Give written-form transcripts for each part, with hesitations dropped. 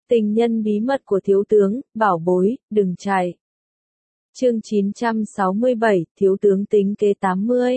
Tình nhân bí mật của thiếu tướng, bảo bối, đừng chạy. Chương 967, thiếu tướng tính kế 80.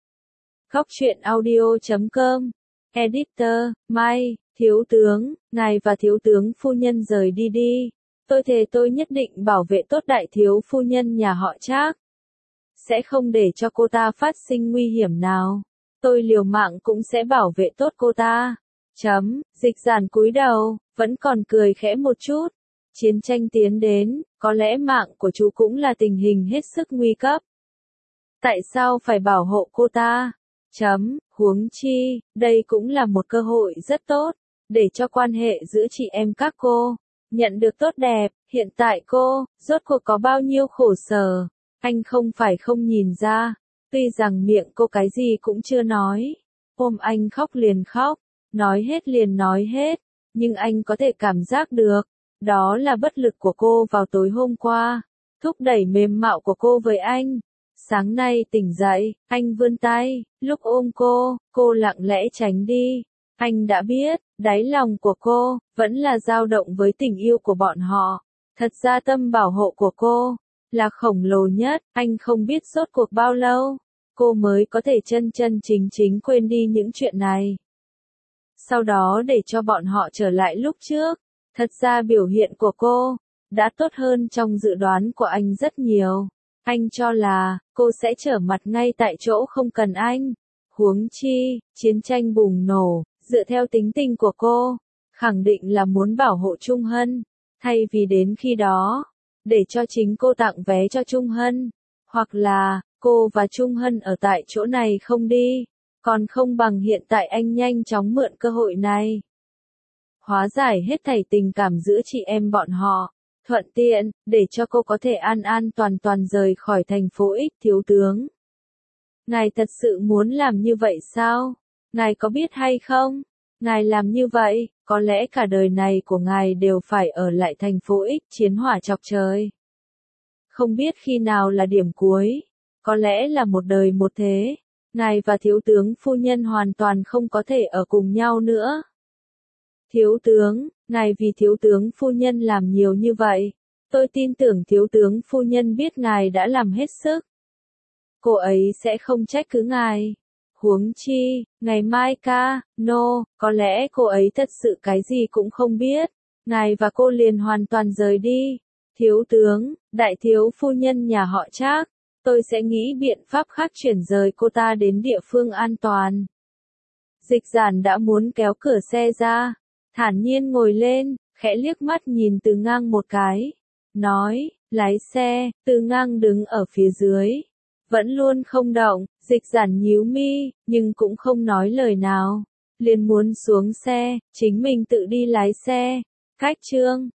Góc truyện audio.com. Editor, Mai, thiếu tướng, ngài và thiếu tướng phu nhân rời đi đi. Tôi thề tôi nhất định bảo vệ tốt đại thiếu phu nhân nhà họ Trác. Sẽ không để cho cô ta phát sinh nguy hiểm nào. Tôi liều mạng cũng sẽ bảo vệ tốt cô ta. Dịch Giản cúi đầu, vẫn còn cười khẽ một chút. Chiến tranh tiến đến, có lẽ mạng của chú cũng là tình hình hết sức nguy cấp. Tại sao phải bảo hộ cô ta? Huống chi, đây cũng là một cơ hội rất tốt, để cho quan hệ giữa chị em các cô nhận được tốt đẹp. Hiện tại cô, rốt cuộc có bao nhiêu khổ sở, anh không phải không nhìn ra. Tuy rằng miệng cô cái gì cũng chưa nói, ôm anh khóc liền khóc, nói hết liền nói hết, nhưng anh có thể cảm giác được, đó là bất lực của cô vào tối hôm qua, thúc đẩy mềm mạo của cô với anh. Sáng nay tỉnh dậy, anh vươn tay, lúc ôm cô lặng lẽ tránh đi. Anh đã biết, đáy lòng của cô, vẫn là dao động với tình yêu của bọn họ. Thật ra tâm bảo hộ của cô, là khổng lồ nhất, anh không biết rốt cuộc bao lâu, cô mới có thể chân chân chính chính quên đi những chuyện này. Sau đó để cho bọn họ trở lại lúc trước, thật ra biểu hiện của cô, đã tốt hơn trong dự đoán của anh rất nhiều. Anh cho là, cô sẽ trở mặt ngay tại chỗ không cần anh. Huống chi, chiến tranh bùng nổ, dựa theo tính tình của cô, khẳng định là muốn bảo hộ Trung Hân, thay vì đến khi đó, để cho chính cô tặng vé cho Trung Hân, hoặc là, cô và Trung Hân ở tại chỗ này không đi, còn không bằng hiện tại anh nhanh chóng mượn cơ hội này. Hóa giải hết thảy tình cảm giữa chị em bọn họ, thuận tiện, để cho cô có thể an an toàn toàn rời khỏi thành phố X. Thiếu tướng, ngài thật sự muốn làm như vậy sao? Ngài có biết hay không? Ngài làm như vậy, có lẽ cả đời này của ngài đều phải ở lại thành phố X chiến hỏa chọc trời. Không biết khi nào là điểm cuối, có lẽ là một đời một thế, ngài và thiếu tướng phu nhân hoàn toàn không có thể ở cùng nhau nữa. Thiếu tướng, ngài vì thiếu tướng phu nhân làm nhiều như vậy, tôi tin tưởng thiếu tướng phu nhân biết ngài đã làm hết sức. Cô ấy sẽ không trách cứ ngài. Huống chi, ngày mai có lẽ cô ấy thật sự cái gì cũng không biết. Ngài và cô liền hoàn toàn rời đi. Thiếu tướng, đại thiếu phu nhân nhà họ Trác, tôi sẽ nghĩ biện pháp khác chuyển rời cô ta đến địa phương an toàn. Dịch Giản đã muốn kéo cửa xe ra, thản nhiên ngồi lên, khẽ liếc mắt nhìn Từ Ngang một cái, nói, lái xe. Từ Ngang đứng ở phía dưới, vẫn luôn không động. Dịch Giản nhíu mi, nhưng cũng không nói lời nào, liền muốn xuống xe, chính mình tự đi lái xe. Cách chương